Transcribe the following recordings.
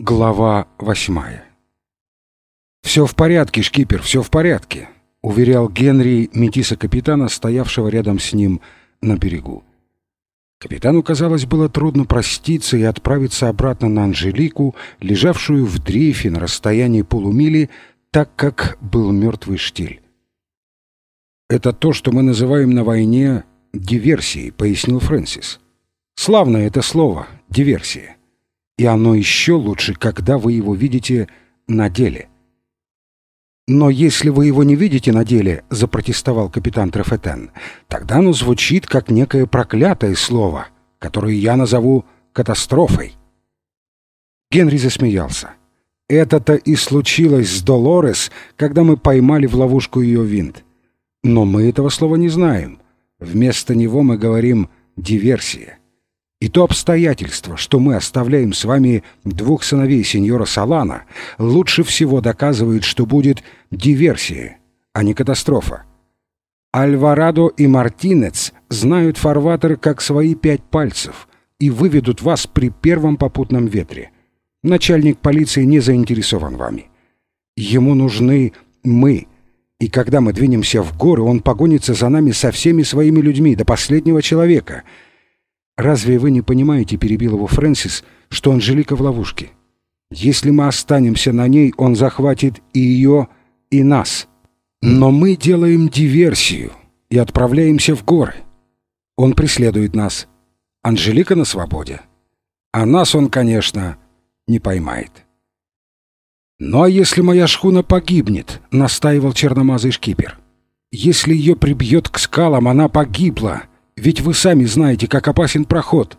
Глава 8. «Все в порядке, шкипер, все в порядке», — уверял Генри метиса-капитана, стоявшего рядом с ним на берегу. Капитану, казалось, было трудно проститься и отправиться обратно на Анжелику, лежавшую в дрейфе на расстоянии полумили, так как был мертвый штиль. «Это то, что мы называем на войне диверсией», — пояснил Фрэнсис. «Славное это слово — диверсия. И оно еще лучше, когда вы его видите на деле». «Но если вы его не видите на деле, — запротестовал капитан Трефетен, — тогда оно звучит как некое проклятое слово, которое я назову катастрофой». Генри засмеялся. «Это-то и случилось с Долорес, когда мы поймали в ловушку ее винт. Но мы этого слова не знаем. Вместо него мы говорим «диверсия». И то обстоятельство, что мы оставляем с вами двух сыновей сеньора Солана, лучше всего доказывает, что будет диверсия, а не катастрофа. Альварадо и Мартинец знают фарватер как свои 5 пальцев и выведут вас при первом попутном ветре. Начальник полиции не заинтересован вами. Ему нужны мы, и когда мы двинемся в горы, он погонится за нами со всеми своими людьми до последнего человека. «Разве вы не понимаете, — перебил его Фрэнсис, — что Анжелика в ловушке? Если мы останемся на ней, он захватит и ее, и нас. Но мы делаем диверсию и отправляемся в горы. Он преследует нас. Анжелика на свободе. А нас он, конечно, не поймает». «Ну а если моя шхуна погибнет, — настаивал черномазый шкипер, — если ее прибьет к скалам, она погибла. Ведь вы сами знаете, как опасен проход.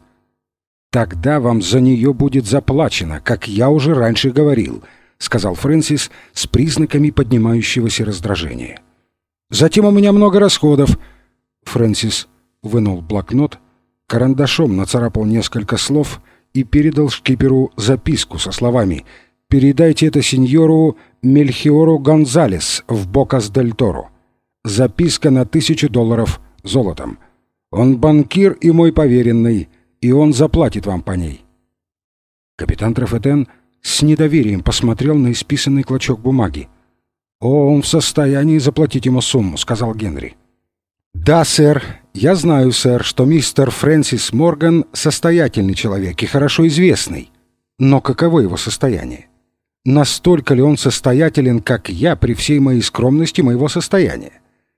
Тогда вам за нее будет заплачено, как я уже раньше говорил, — сказал Фрэнсис с признаками поднимающегося раздражения. Затем у меня много расходов. Фрэнсис вынул блокнот, карандашом нацарапал несколько слов и передал шкиперу записку со словами: «Передайте это сеньору Мельхиору Гонзалес в Бокас-дель-Торо. Записка на $1000 золотом. Он банкир и мой поверенный, и он заплатит вам по ней». Капитан Трефетен с недоверием посмотрел на исписанный клочок бумаги. «О, он в состоянии заплатить ему сумму», — сказал Генри. «Да, сэр, я знаю, сэр, что мистер Фрэнсис Морган состоятельный человек и хорошо известный. Но каково его состояние? Настолько ли он состоятелен, как я, при всей моей скромности моего состояния?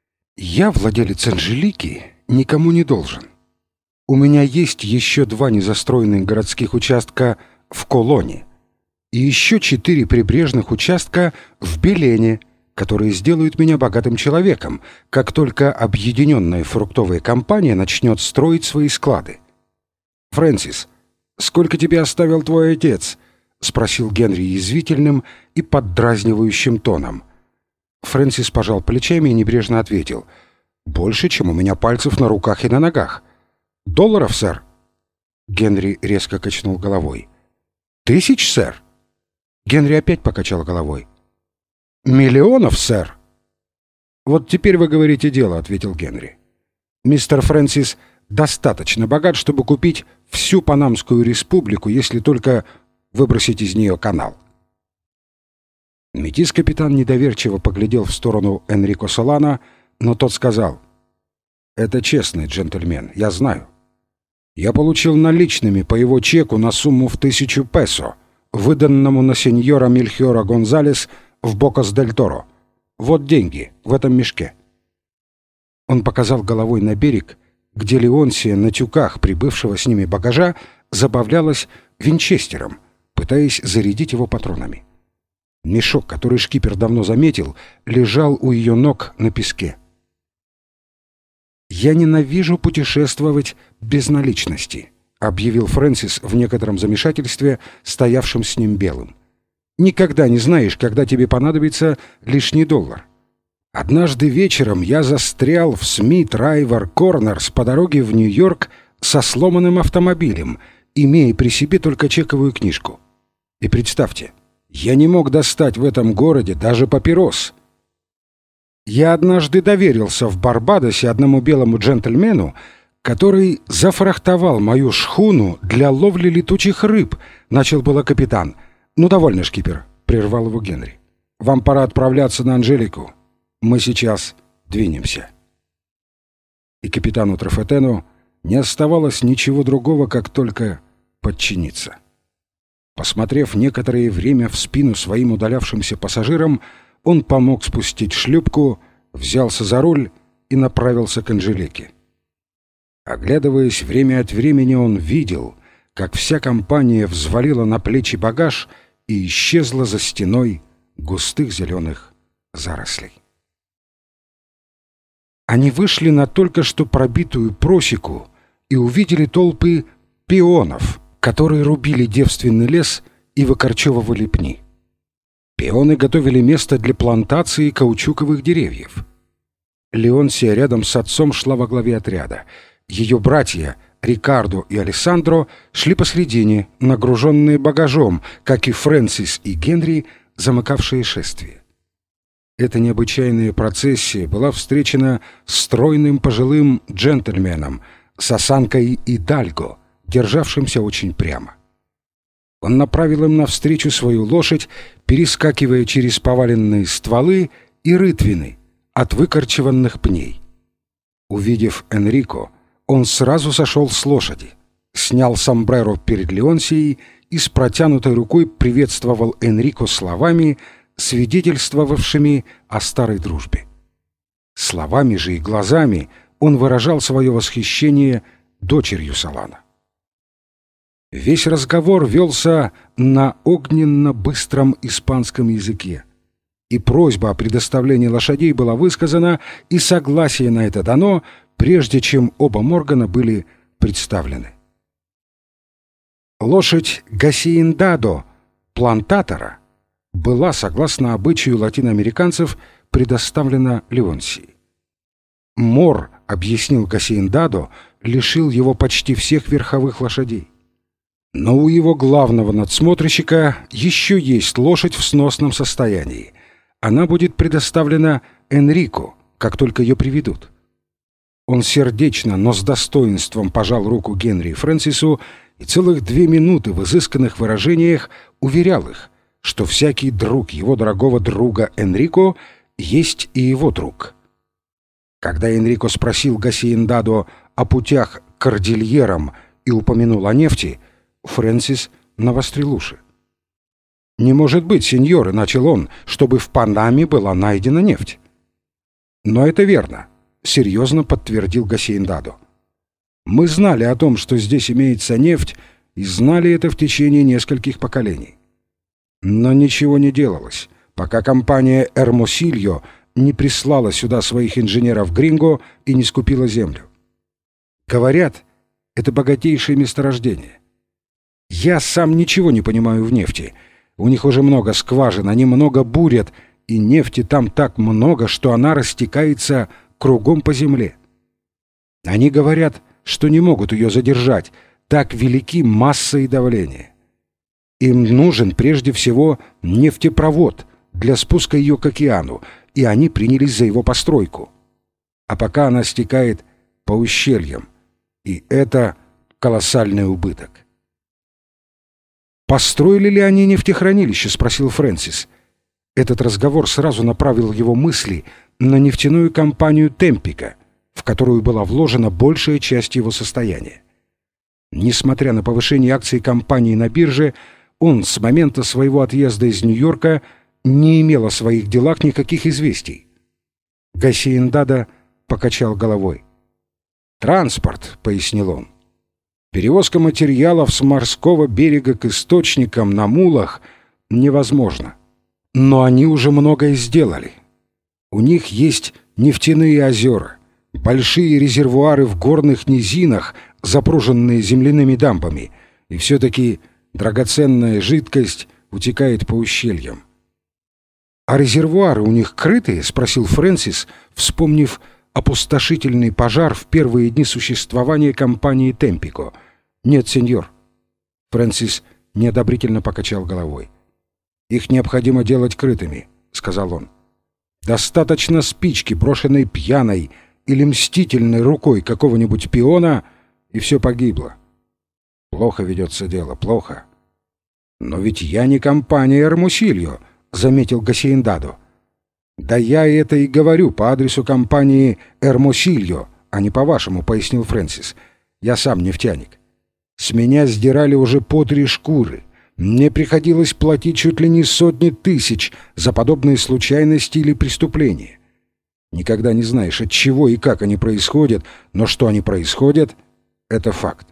Я владелец Анжелики, никому не должен. У меня есть еще 2 незастроенных городских участка в Колоне и еще 4 прибрежных участка в Белене, которые сделают меня богатым человеком, как только объединенная фруктовая компания начнет строить свои склады. «Фрэнсис, сколько тебе оставил твой отец?» — спросил Генри язвительным и поддразнивающим тоном. Фрэнсис пожал плечами и небрежно ответил: «Больше, чем у меня пальцев на руках и на ногах. $, сэр». Генри резко качнул головой. «1000, сэр». Генри опять покачал головой. «Миллионов, сэр». «Вот теперь вы говорите дело», — ответил Генри. «Мистер Фрэнсис достаточно богат, чтобы купить всю Панамскую республику, если только выбросить из нее канал». Метис-капитан недоверчиво поглядел в сторону Энрико Солана, но тот сказал: «Это честный джентльмен, я знаю. Я получил наличными по его чеку на сумму в 1000 песо, выданному на сеньора Мельхиора Гонзалес в Бокас-дель-Торо. Вот деньги в этом мешке». Он показал головой на берег, где Леонсия на тюках прибывшего с ними багажа забавлялась винчестером, пытаясь зарядить его патронами. Мешок, который шкипер давно заметил, лежал у ее ног на песке. «Я ненавижу путешествовать без наличности», — объявил Фрэнсис в некотором замешательстве, стоявшим с ним белым. «Никогда не знаешь, когда тебе понадобится лишний $. Однажды вечером я застрял в Смит-Райвер-Корнерс по дороге в Нью-Йорк со сломанным автомобилем, имея при себе только чековую книжку. И представьте, я не мог достать в этом городе даже папирос. Я однажды доверился в Барбадосе одному белому джентльмену, который зафрахтовал мою шхуну для ловли летучих рыб, — начал было капитан. «Ну, довольно, шкипер», — прервал его Генри. «Вам пора отправляться на Анжелику. Мы сейчас двинемся». И капитану Трафетену не оставалось ничего другого, как только подчиниться. Посмотрев некоторое время в спину своим удалявшимся пассажирам, он помог спустить шлюпку, взялся за руль и направился к Анжелике. Оглядываясь время от времени, он видел, как вся компания взвалила на плечи багаж и исчезла за стеной густых зеленых зарослей. Они вышли на только что пробитую просеку и увидели толпы пионов, которые рубили девственный лес и выкорчевывали пни. Пионы готовили место для плантации каучуковых деревьев. Леонсия рядом с отцом шла во главе отряда. Ее братья Рикардо и Алессандро шли посредине, нагруженные багажом, как и Фрэнсис и Генри, замыкавшие шествие. Эта необычайная процессия была встречена стройным пожилым джентльменом с осанкой идальго, державшимся очень прямо. Он направил им навстречу свою лошадь, перескакивая через поваленные стволы и рытвины от выкорчеванных пней. Увидев Энрико, он сразу сошел с лошади, снял сомбреро перед Леонсией и с протянутой рукой приветствовал Энрико словами, свидетельствовавшими о старой дружбе. Словами же и глазами он выражал свое восхищение дочерью Солана. Весь разговор велся на огненно-быстром испанском языке, и просьба о предоставлении лошадей была высказана, и согласие на это дано, прежде чем оба Моргана были представлены. Лошадь Гасиендадо, плантатора, была, согласно обычаю латиноамериканцев, предоставлена Леонсии. Мор, объяснил Гасиендадо, лишил его почти всех верховых лошадей. Но у его главного надсмотрщика еще есть лошадь в сносном состоянии. Она будет предоставлена Энрико, как только ее приведут. Он сердечно, но с достоинством пожал руку Генри и Фрэнсису и целых 2 минуты в изысканных выражениях уверял их, что всякий друг его дорогого друга Энрико есть и его друг. Когда Энрико спросил Гасиендадо о путях к Кордильерам и упомянул о нефти, Фрэнсис навострил уши. «Не может быть, сеньоры», — начал он, — «чтобы в Панаме была найдена нефть». «Но это верно», — серьезно подтвердил Гасиендадо. «Мы знали о том, что здесь имеется нефть, и знали это в течение нескольких поколений. Но ничего не делалось, пока компания «Эрмосильо» не прислала сюда своих инженеров Гринго и не скупила землю. Говорят, это богатейшее месторождение. Я сам ничего не понимаю в нефти. У них уже много скважин, они много бурят, и нефти там так много, что она растекается кругом по земле. Они говорят, что не могут ее задержать, так велики масса и давление. Им нужен прежде всего нефтепровод для спуска ее к океану, и они принялись за его постройку. А пока она стекает по ущельям, и это колоссальный убыток. «Построили ли они нефтехранилище?» — спросил Фрэнсис. Этот разговор сразу направил его мысли на нефтяную компанию «Темпико», в которую была вложена большая часть его состояния. Несмотря на повышение акций компании на бирже, он с момента своего отъезда из Нью-Йорка не имел о своих делах никаких известий. Гасиендадо покачал головой. «Транспорт», — пояснил он. «Перевозка материалов с морского берега к источникам на мулах невозможно. Но они уже многое сделали. У них есть нефтяные озера, большие резервуары в горных низинах, запруженные земляными дамбами, и все-таки драгоценная жидкость утекает по ущельям». «А резервуары у них крытые?» — спросил Фрэнсис, вспомнив опустошительный пожар в первые дни существования компании «Темпико». «Нет, сеньор». Фрэнсис неодобрительно покачал головой. «Их необходимо делать крытыми», — сказал он. «Достаточно спички, брошенной пьяной или мстительной рукой какого-нибудь пиона, и все погибло. Плохо ведется дело, плохо. «Но ведь я не компания Эрмусильо», — заметил Гасиендадо. «Да я это и говорю по адресу компании Эрмусильо, а не по-вашему», — пояснил Фрэнсис. «Я сам нефтяник. С меня сдирали уже по 3 шкуры. Мне приходилось платить чуть ли не сотни тысяч за подобные случайности или преступления. Никогда не знаешь, от чего и как они происходят, но что они происходят — это факт».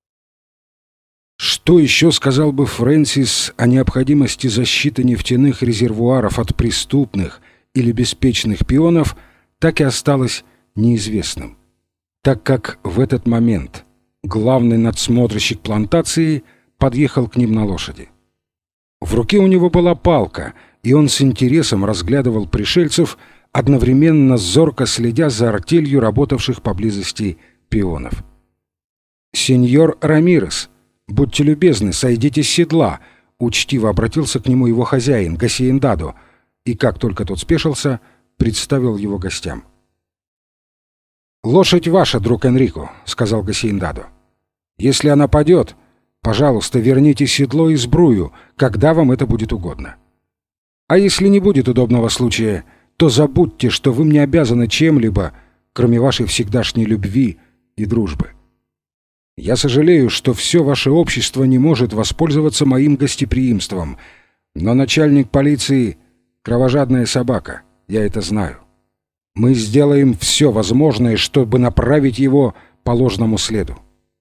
Что еще сказал бы Фрэнсис о необходимости защиты нефтяных резервуаров от преступных или беспечных пионов, так и осталось неизвестным, так как в этот момент главный надсмотрщик плантации подъехал к ним на лошади. В руке у него была палка, и он с интересом разглядывал пришельцев, одновременно зорко следя за артелью работавших поблизости пионов. «Сеньор Рамирес, будьте любезны, сойдите с седла», — учтиво обратился к нему его хозяин, Гасиендадо, и, как только тот спешился, представил его гостям. «Лошадь ваша, друг Энрико», — сказал Гасиендадо. «Если она падет, пожалуйста, верните седло и сбрую, когда вам это будет угодно. А если не будет удобного случая, то забудьте, что вы мне обязаны чем-либо, кроме вашей всегдашней любви и дружбы. Я сожалею, что все ваше общество не может воспользоваться моим гостеприимством, но начальник полиции — кровожадная собака, я это знаю. Мы сделаем все возможное, чтобы направить его по ложному следу».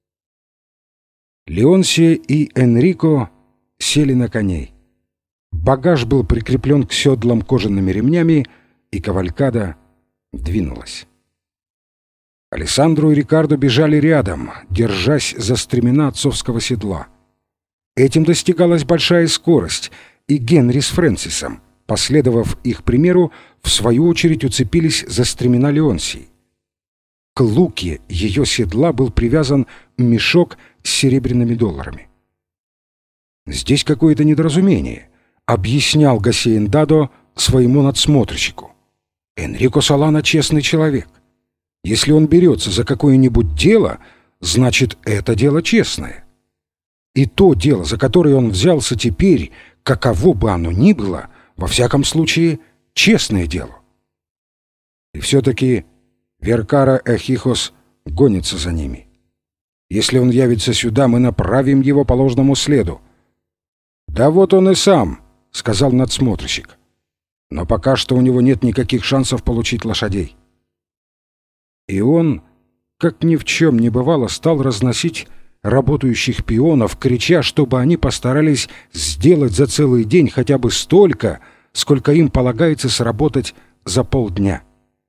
Леонсия и Энрико сели на коней. Багаж был прикреплен к седлам кожаными ремнями, и кавалькада двинулась. Алессандро и Рикардо бежали рядом, держась за стремена отцовского седла. Этим достигалась большая скорость, и Генри с Фрэнсисом, последовав их примеру, в свою очередь уцепились за стремена Леонсии. К луке ее седла был привязан мешок с серебряными долларами. «Здесь какое-то недоразумение», — объяснял Гасиендадо своему надсмотрщику. «Энрико Солано — честный человек. Если он берется за какое-нибудь дело, значит, это дело честное. И то дело, за которое он взялся теперь, каково бы оно ни было, во всяком случае, честное дело. И все-таки Веркара Эхихос гонится за ними. Если он явится сюда, мы направим его по ложному следу». «Да вот он и сам», — сказал надсмотрщик. «Но пока что у него нет никаких шансов получить лошадей». И он, как ни в чем не бывало, стал разносить работающих пионов, крича, чтобы они постарались сделать за целый день хотя бы столько, сколько им полагается сработать за полдня.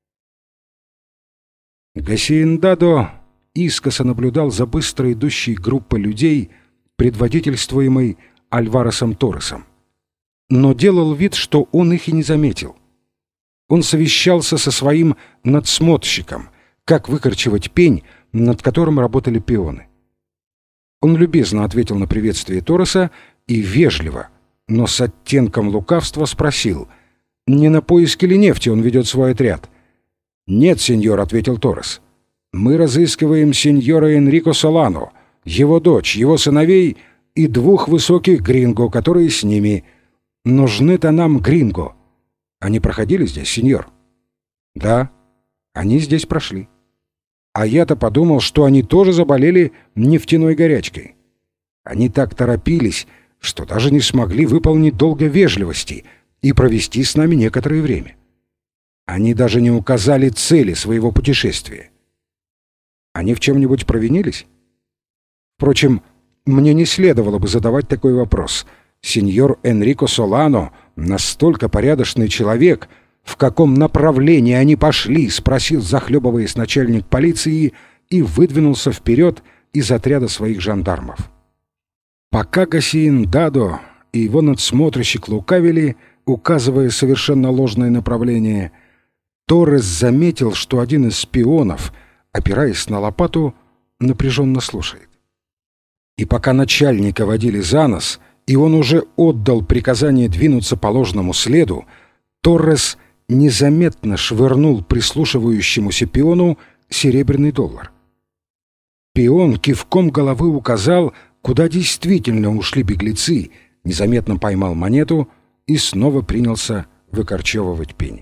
Гасиендадо искоса наблюдал за быстро идущей группой людей, предводительствуемой Альваресом Торресом, но делал вид, что он их и не заметил. Он совещался со своим надсмотрщиком, как выкорчевать пень, над которым работали пионы. Он любезно ответил на приветствие Торреса и вежливо, но с оттенком лукавства спросил, не на поиски ли нефти он ведет свой отряд. «Нет, сеньор», — ответил Торрес. «Мы разыскиваем сеньора Энрико Солано, его дочь, его сыновей и 2 высоких гринго, которые с ними. Нужны-то нам гринго. Они проходили здесь, сеньор?» «Да, они здесь прошли. А я-то подумал, что они тоже заболели нефтяной горячкой. Они так торопились, что даже не смогли выполнить долга вежливости и провести с нами некоторое время. Они даже не указали цели своего путешествия. Они в чем-нибудь провинились? Впрочем, мне не следовало бы задавать такой вопрос. Сеньор Энрико Солано настолько порядочный человек. В каком направлении они пошли?» — спросил, захлебываясь, начальник полиции и выдвинулся вперед из отряда своих жандармов. Пока Гасиендадо и его надсмотрщик лукавили, указывая совершенно ложное направление, Торрес заметил, что один из шпионов, опираясь на лопату, напряженно слушает. И пока начальника водили за нос, и он уже отдал приказание двинуться по ложному следу, Торрес незаметно швырнул прислушивающемуся пиону серебряный доллар. Пион кивком головы указал, куда действительно ушли беглецы, незаметно поймал монету и снова принялся выкорчевывать пень.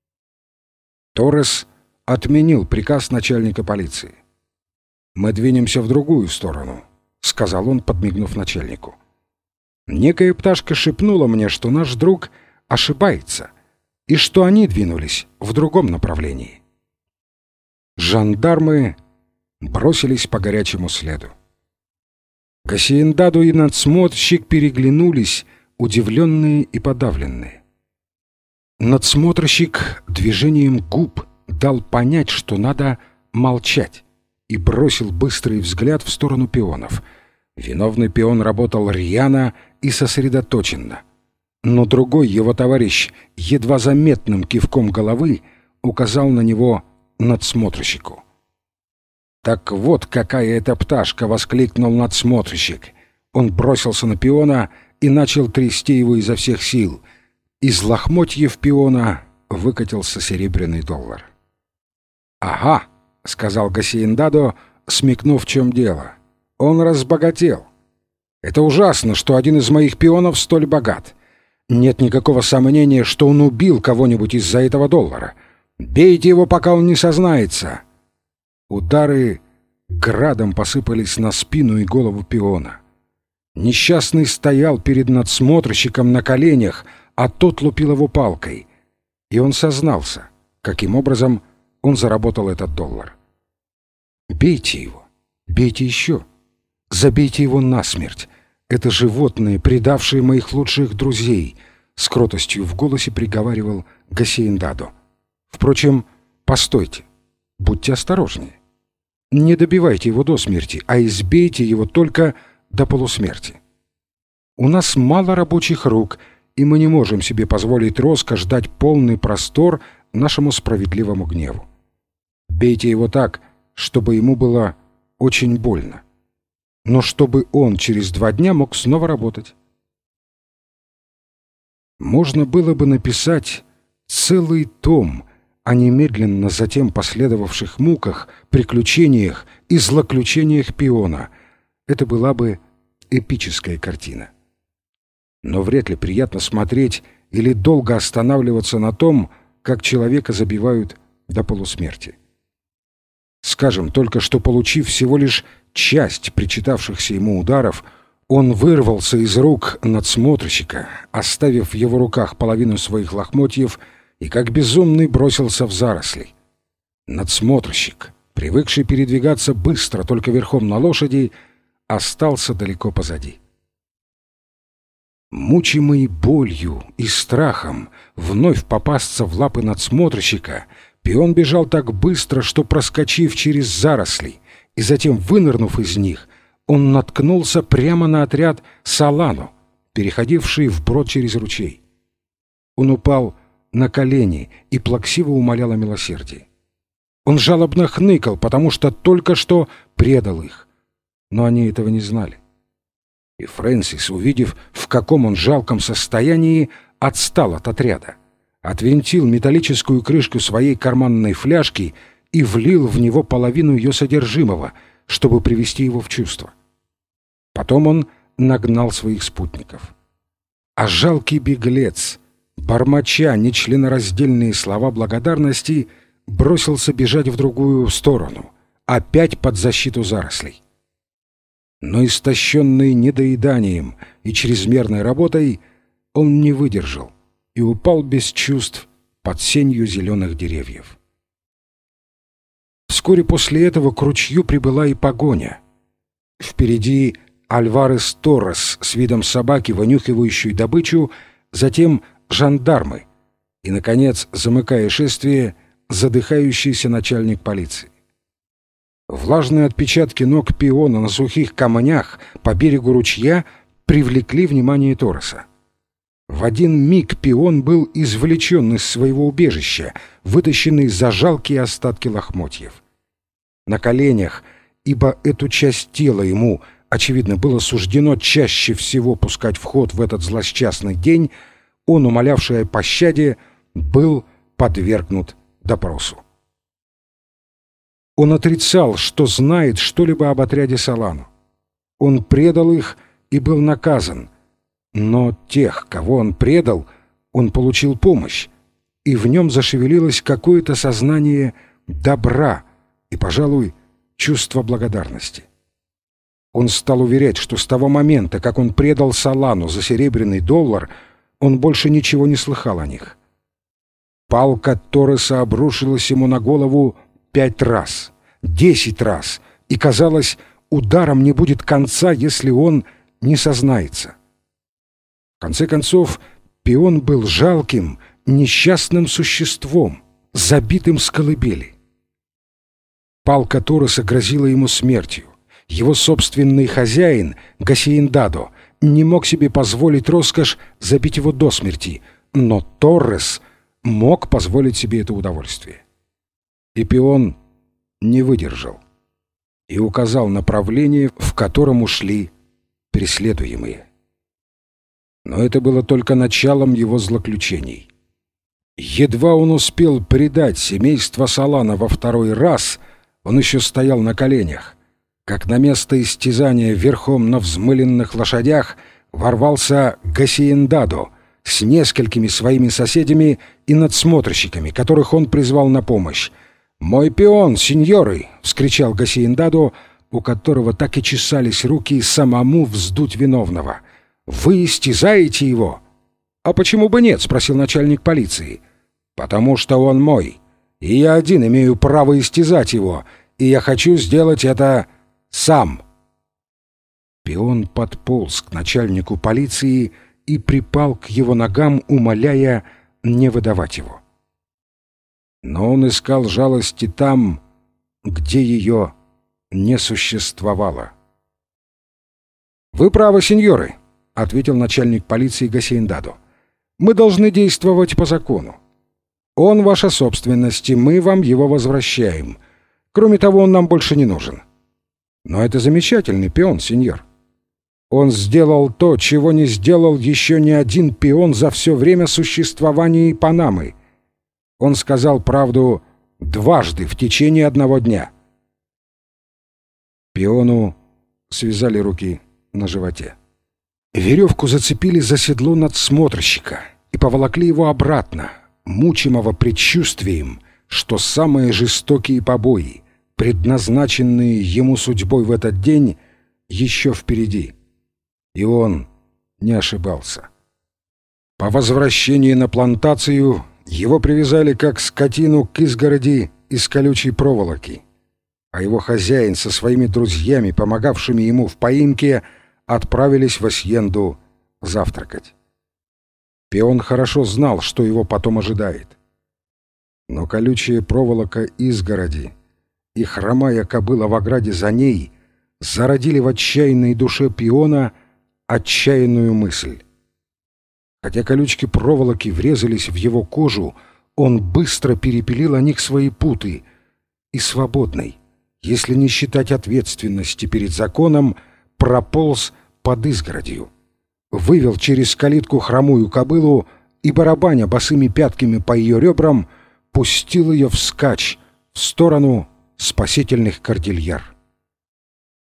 Торрес отменил приказ начальника полиции. «Мы двинемся в другую сторону», — сказал он, подмигнув начальнику. «Некая пташка шепнула мне, что наш друг ошибается, и что они двинулись в другом направлении». Жандармы бросились по горячему следу. Гассиендаду и надсмотрщик переглянулись, удивленные и подавленные. Надсмотрщик движением губ дал понять, что надо молчать, и бросил быстрый взгляд в сторону пионов. Виновный пион работал рьяно и сосредоточенно, но другой его товарищ едва заметным кивком головы указал на него надсмотрщику. «Так вот какая это пташка!» — воскликнул надсмотрщик. Он бросился на пиона и начал трясти его изо всех сил. Из лохмотьев пиона выкатился серебряный доллар. «Ага», — сказал Гассиендадо, смекнув, в чем дело. «Он разбогател. Это ужасно, что один из моих пионов столь богат. Нет никакого сомнения, что он убил кого-нибудь из-за этого доллара. Бейте его, пока он не сознается». Удары градом посыпались на спину и голову пиона. Несчастный стоял перед надсмотрщиком на коленях, а тот лупил его палкой. И он сознался, каким образом он заработал этот доллар. «Бейте его, бейте еще, забейте его насмерть. Это животное, предавшее моих лучших друзей», — с кротостью в голосе приговаривал Гассиендадо. «Впрочем, постойте, будьте осторожнее. Не добивайте его до смерти, а избейте его только до полусмерти. У нас мало рабочих рук, и мы не можем себе позволить роскошь дать полный простор нашему справедливому гневу. Бейте его так, чтобы ему было очень больно, но чтобы он через 2 дня мог снова работать». Можно было бы написать целый том о немедленно затем последовавших муках, приключениях и злоключениях пиона. Это была бы эпическая картина. Но вряд ли приятно смотреть или долго останавливаться на том, как человека забивают до полусмерти. Скажем только, что, получив всего лишь часть причитавшихся ему ударов, он вырвался из рук надсмотрщика, оставив в его руках половину своих лохмотьев, и как безумный бросился в заросли. Надсмотрщик, привыкший передвигаться быстро только верхом на лошади, остался далеко позади. Мучимый болью и страхом вновь попасться в лапы надсмотрщика, пион бежал так быстро, что, проскочив через заросли и затем вынырнув из них, он наткнулся прямо на отряд Солано, переходивший вброд через ручей. Он упал на колени и плаксиво умолял о милосердии. Он жалобно хныкал, потому что только что предал их. Но они этого не знали. И Фрэнсис, увидев, в каком он жалком состоянии, отстал от отряда, отвинтил металлическую крышку своей карманной фляжки и влил в него половину ее содержимого, чтобы привести его в чувство. Потом он нагнал своих спутников. А жалкий беглец, бормоча нечленораздельные слова благодарности, бросился бежать в другую сторону, опять под защиту зарослей. Но, истощенный недоеданием и чрезмерной работой, он не выдержал и упал без чувств под сенью зеленых деревьев. Вскоре после этого к ручью прибыла и погоня. Впереди Альварес Торрес с видом собаки, вынюхивающей добычу, затем жандармы и, наконец, замыкая шествие, задыхающийся начальник полиции. Влажные отпечатки ног пиона на сухих камнях по берегу ручья привлекли внимание Торреса. В один миг пион был извлечен из своего убежища, вытащенный за жалкие остатки лохмотьев. На коленях, ибо эту часть тела ему, очевидно, было суждено чаще всего пускать в ход в этот злосчастный день, он, умолявший о пощаде, был подвергнут допросу. Он отрицал, что знает что-либо об отряде Солано. Он предал их и был наказан, Но тех, кого он предал, он получил помощь, и в нем зашевелилось какое-то сознание добра и, пожалуй, чувство благодарности. Он стал уверять, что с того момента, как он предал Солану за серебряный доллар, он больше ничего не слыхал о них. Палка Торреса обрушилась ему на голову 5 раз, 10 раз, и, казалось, ударом не будет конца, если он не сознается. В конце концов, пион был жалким, несчастным существом, забитым с колыбели. Палка Торреса грозила ему смертью. Его собственный хозяин, Гасиендадо, не мог себе позволить роскошь забить его до смерти, но Торрес мог позволить себе это удовольствие. И пион не выдержал и указал направление, в котором ушли преследуемые. Но это было только началом его злоключений. Едва он успел предать семейство Солана во 2-й раз, он еще стоял на коленях, как на место истязания верхом на взмыленных лошадях ворвался Гасиендадо с несколькими своими соседями и надсмотрщиками, которых он призвал на помощь. «Мой пион, сеньоры!» — вскричал Гасиендадо, у которого так и чесались руки самому вздуть виновного. «Вы истязаете его?» «А почему бы нет?» — спросил начальник полиции. «Потому что он мой, и я один имею право истязать его, и я хочу сделать это сам». Пион подполз к начальнику полиции и припал к его ногам, умоляя не выдавать его. Но он искал жалости там, где ее не существовало. «Вы правы, сеньоры», — ответил начальник полиции Гасиендадо. «Мы должны действовать по закону. Он ваша собственность, и мы вам его возвращаем. Кроме того, он нам больше не нужен». «Но это замечательный пион, сеньор. Он сделал то, чего не сделал еще ни один пион за все время существования Панамы. Он сказал правду 2 раза в течение 1 дня». Пиону связали руки на животе. Веревку зацепили за седло надсмотрщика и поволокли его обратно, мучимого предчувствием, что самые жестокие побои, предназначенные ему судьбой в этот день, еще впереди. И он не ошибался. По возвращении на плантацию его привязали как скотину к изгороди из колючей проволоки, а его хозяин со своими друзьями, помогавшими ему в поимке, отправились в Асьенду завтракать. Пион хорошо знал, что его потом ожидает. Но колючая проволока изгороди и хромая кобыла в ограде за ней зародили в отчаянной душе пиона отчаянную мысль. Хотя колючки проволоки врезались в его кожу, он быстро перепилил о них свои путы и свободный, если не считать ответственности перед законом, прополз под изгородью, вывел через калитку хромую кобылу и, барабаня босыми пятками по ее ребрам, пустил ее вскачь в сторону спасительных кордильер.